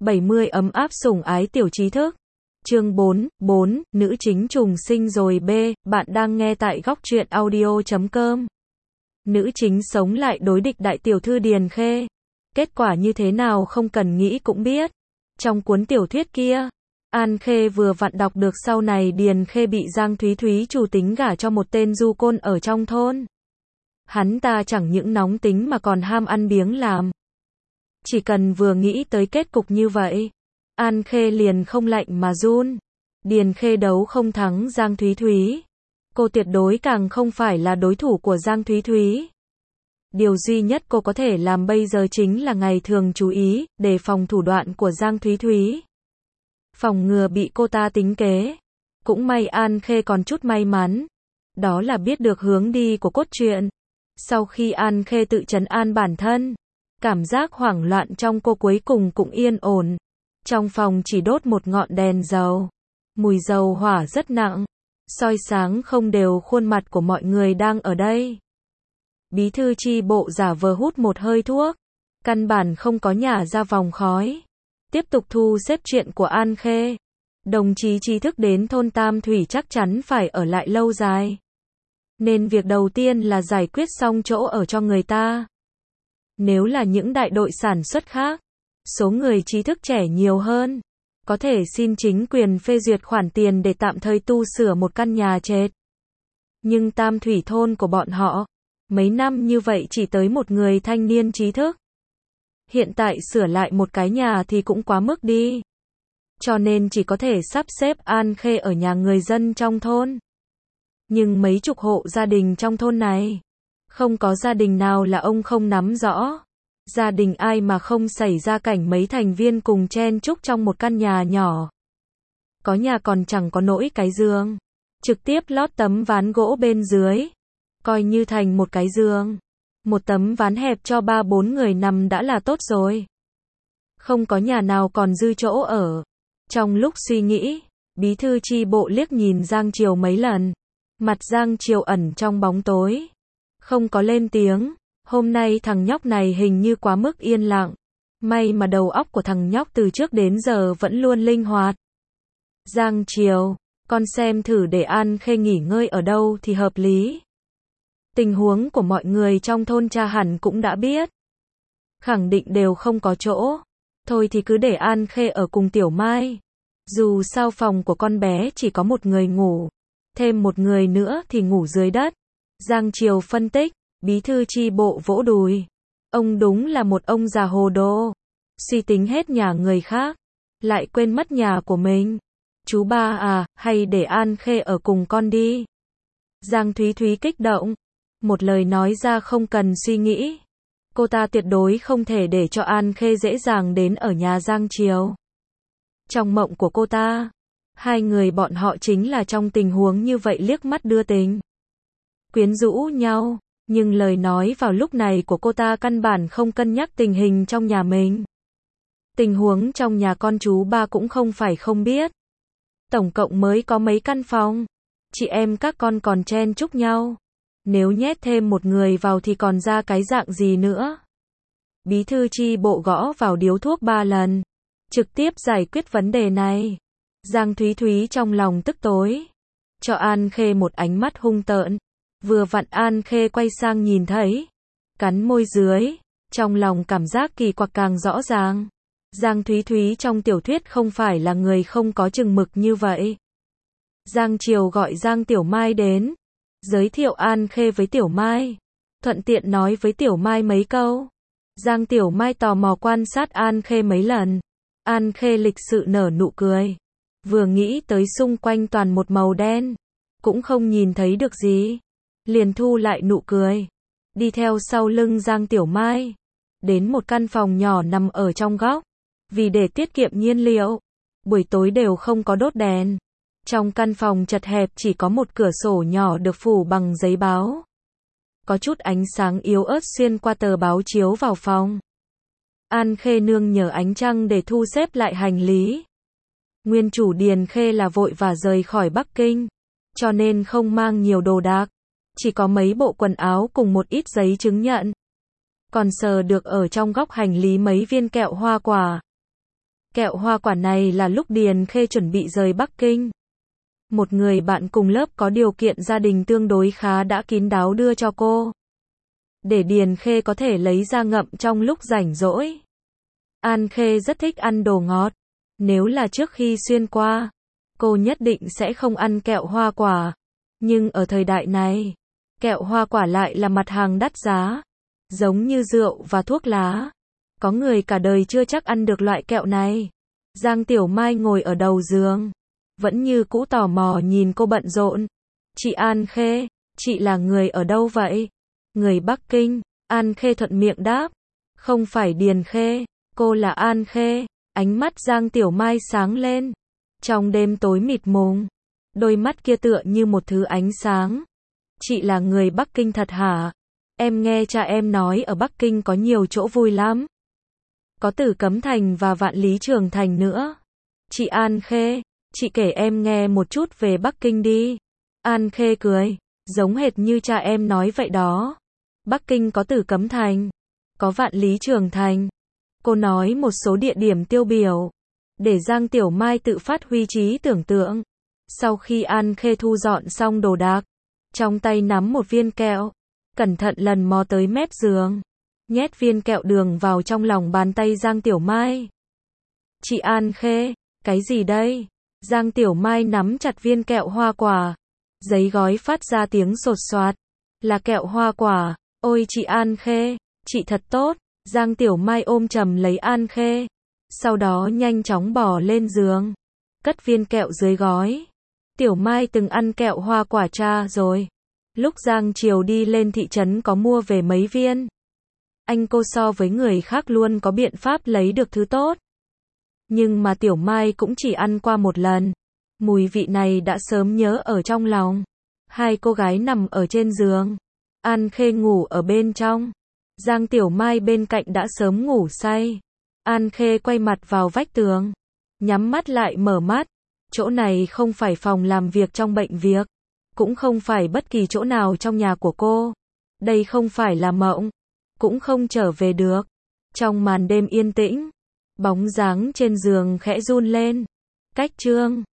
70 ấm áp sủng ái tiểu trí thức. Chương 4, nữ chính trùng sinh rồi B, bạn đang nghe tại góc truyện audio.com. Nữ chính sống lại đối địch đại tiểu thư Điền Khê. Kết quả như thế nào không cần nghĩ cũng biết. Trong cuốn tiểu thuyết kia, An Khê vừa vặn đọc được sau này Điền Khê bị Giang Thúy Thúy chủ tính gả cho một tên du côn ở trong thôn. Hắn ta chẳng những nóng tính mà còn ham ăn biếng làm. Chỉ cần vừa nghĩ tới kết cục như vậy, An Khê liền không lạnh mà run. Điền Khê đấu không thắng Giang Thúy Thúy. Cô tuyệt đối càng không phải là đối thủ của Giang Thúy Thúy. Điều duy nhất cô có thể làm bây giờ chính là ngày thường chú ý, đề phòng thủ đoạn của Giang Thúy Thúy. Phòng ngừa bị cô ta tính kế. Cũng may An Khê còn chút may mắn. Đó là biết được hướng đi của cốt truyện. Sau khi An Khê tự trấn an bản thân, cảm giác hoảng loạn trong cô cuối cùng cũng yên ổn. Trong phòng chỉ đốt một ngọn đèn dầu. Mùi dầu hỏa rất nặng, soi sáng không đều khuôn mặt của mọi người đang ở đây. Bí thư chi bộ giả vờ hút một hơi thuốc, căn bản không có nhả ra vòng khói. Tiếp tục thu xếp chuyện của An Khê. Đồng chí trí thức đến thôn Tam Thủy chắc chắn phải ở lại lâu dài. Nên việc đầu tiên là giải quyết xong chỗ ở cho người ta. Nếu là những đại đội sản xuất khác, số người trí thức trẻ nhiều hơn, có thể xin chính quyền phê duyệt khoản tiền để tạm thời tu sửa một căn nhà trệt. Nhưng Tam Thủy thôn của bọn họ, mấy năm như vậy chỉ tới một người thanh niên trí thức. Hiện tại sửa lại một cái nhà thì cũng quá mức đi. Cho nên chỉ có thể sắp xếp An Khê ở nhà người dân trong thôn. Nhưng mấy chục hộ gia đình trong thôn này, không có gia đình nào là ông không nắm rõ. Gia đình ai mà không xảy ra cảnh mấy thành viên cùng chen chúc trong một căn nhà nhỏ. Có nhà còn chẳng có nỗi cái giường. Trực tiếp lót tấm ván gỗ bên dưới. Coi như thành một cái giường. Một tấm ván hẹp cho 3-4 người nằm đã là tốt rồi. Không có nhà nào còn dư chỗ ở. Trong lúc suy nghĩ, bí thư chi bộ liếc nhìn Giang Triều mấy lần. Mặt Giang Triều ẩn trong bóng tối. Không có lên tiếng. Hôm nay thằng nhóc này hình như quá mức yên lặng. May mà đầu óc của thằng nhóc từ trước đến giờ vẫn luôn linh hoạt. Giang Triều, con xem thử để An Khê nghỉ ngơi ở đâu thì hợp lý. Tình huống của mọi người trong thôn cha hẳn cũng đã biết. Khẳng định đều không có chỗ. Thôi thì cứ để An Khê ở cùng Tiểu Mai. Dù sao phòng của con bé chỉ có một người ngủ. Thêm một người nữa thì ngủ dưới đất. Giang Triều phân tích. Bí thư chi bộ vỗ đùi. Ông đúng là một ông già hồ đồ. Suy tính hết nhà người khác. Lại quên mất nhà của mình. Chú ba à, hay để An Khê ở cùng con đi. Giang Thúy Thúy kích động. Một lời nói ra không cần suy nghĩ. Cô ta tuyệt đối không thể để cho An Khê dễ dàng đến ở nhà Giang Triều. Trong mộng của cô ta, hai người bọn họ chính là trong tình huống như vậy liếc mắt đưa tình. Quyến rũ nhau. Nhưng lời nói vào lúc này của cô ta căn bản không cân nhắc tình hình trong nhà mình. Tình huống trong nhà con chú ba cũng không phải không biết. Tổng cộng mới có mấy căn phòng. Chị em các con còn chen chúc nhau. Nếu nhét thêm một người vào thì còn ra cái dạng gì nữa. Bí thư chi bộ gõ vào điếu thuốc 3 lần. Trực tiếp giải quyết vấn đề này. Giang Thúy Thúy trong lòng tức tối. Cho An Khê một ánh mắt hung tợn. Vừa vặn An Khê quay sang nhìn thấy. Cắn môi dưới. Trong lòng cảm giác kỳ quặc càng rõ ràng. Giang Thúy Thúy trong tiểu thuyết không phải là người không có chừng mực như vậy. Giang Triều gọi Giang Tiểu Mai đến. Giới thiệu An Khê với Tiểu Mai. Thuận tiện nói với Tiểu Mai mấy câu. Giang Tiểu Mai tò mò quan sát An Khê mấy lần. An Khê lịch sự nở nụ cười. Vừa nghĩ tới xung quanh toàn một màu đen. Cũng không nhìn thấy được gì. Liền thu lại nụ cười. Đi theo sau lưng Giang Tiểu Mai. Đến một căn phòng nhỏ nằm ở trong góc. Vì để tiết kiệm nhiên liệu. Buổi tối đều không có đốt đèn. Trong căn phòng chật hẹp chỉ có một cửa sổ nhỏ được phủ bằng giấy báo. Có chút ánh sáng yếu ớt xuyên qua tờ báo chiếu vào phòng. An Khê nương nhờ ánh trăng để thu xếp lại hành lý. Nguyên chủ Điền Khê là vội và rời khỏi Bắc Kinh. Cho nên không mang nhiều đồ đạc. Chỉ có mấy bộ quần áo cùng một ít giấy chứng nhận. Còn sờ được ở trong góc hành lý mấy viên kẹo hoa quả. Kẹo hoa quả này là lúc Điền Khê chuẩn bị rời Bắc Kinh. Một người bạn cùng lớp có điều kiện gia đình tương đối khá đã kín đáo đưa cho cô. Để Điền Khê có thể lấy ra ngậm trong lúc rảnh rỗi. An Khê rất thích ăn đồ ngọt. Nếu là trước khi xuyên qua, cô nhất định sẽ không ăn kẹo hoa quả. Nhưng ở thời đại này, kẹo hoa quả lại là mặt hàng đắt giá. Giống như rượu và thuốc lá. Có người cả đời chưa chắc ăn được loại kẹo này. Giang Tiểu Mai ngồi ở đầu giường. Vẫn như cũ tò mò nhìn cô bận rộn. Chị An Khê, chị là người ở đâu vậy? Người Bắc Kinh. An Khê thuận miệng đáp. Không phải Điền Khê, cô là An Khê. Ánh mắt Giang Tiểu Mai sáng lên. Trong đêm tối mịt mùng, đôi mắt kia tựa như một thứ ánh sáng. Chị là người Bắc Kinh thật hả? Em nghe cha em nói ở Bắc Kinh có nhiều chỗ vui lắm. Có Tử Cấm Thành và Vạn Lý Trường Thành nữa. Chị An Khê, chị kể em nghe một chút về Bắc Kinh đi. An Khê cười, giống hệt như cha em nói vậy đó. Bắc Kinh có Tử Cấm Thành, có Vạn Lý Trường Thành. Cô nói một số địa điểm tiêu biểu, để Giang Tiểu Mai tự phát huy trí tưởng tượng. Sau khi An Khê thu dọn xong đồ đạc, trong tay nắm một viên kẹo, cẩn thận lần mò tới mép giường, nhét viên kẹo đường vào trong lòng bàn tay Giang Tiểu Mai. Chị An Khê, cái gì đây? Giang Tiểu Mai nắm chặt viên kẹo hoa quả, giấy gói phát ra tiếng sột soạt. Là kẹo hoa quả, ôi chị An Khê, chị thật tốt. Giang Tiểu Mai ôm chầm lấy An Khê, sau đó nhanh chóng bỏ lên giường, cất viên kẹo dưới gói. Tiểu Mai từng ăn kẹo hoa quả cha rồi. Lúc Giang Triều đi lên thị trấn có mua về mấy viên. Anh cô so với người khác luôn có biện pháp lấy được thứ tốt. Nhưng mà Tiểu Mai cũng chỉ ăn qua một lần. Mùi vị này đã sớm nhớ ở trong lòng. Hai cô gái nằm ở trên giường. An Khê ngủ ở bên trong. Giang Tiểu Mai bên cạnh đã sớm ngủ say. An Khê quay mặt vào vách tường, nhắm mắt lại mở mắt. Chỗ này không phải phòng làm việc trong bệnh viện, cũng không phải bất kỳ chỗ nào trong nhà của cô. Đây không phải là mộng, cũng không trở về được. Trong màn đêm yên tĩnh, bóng dáng trên giường khẽ run lên. Cách chương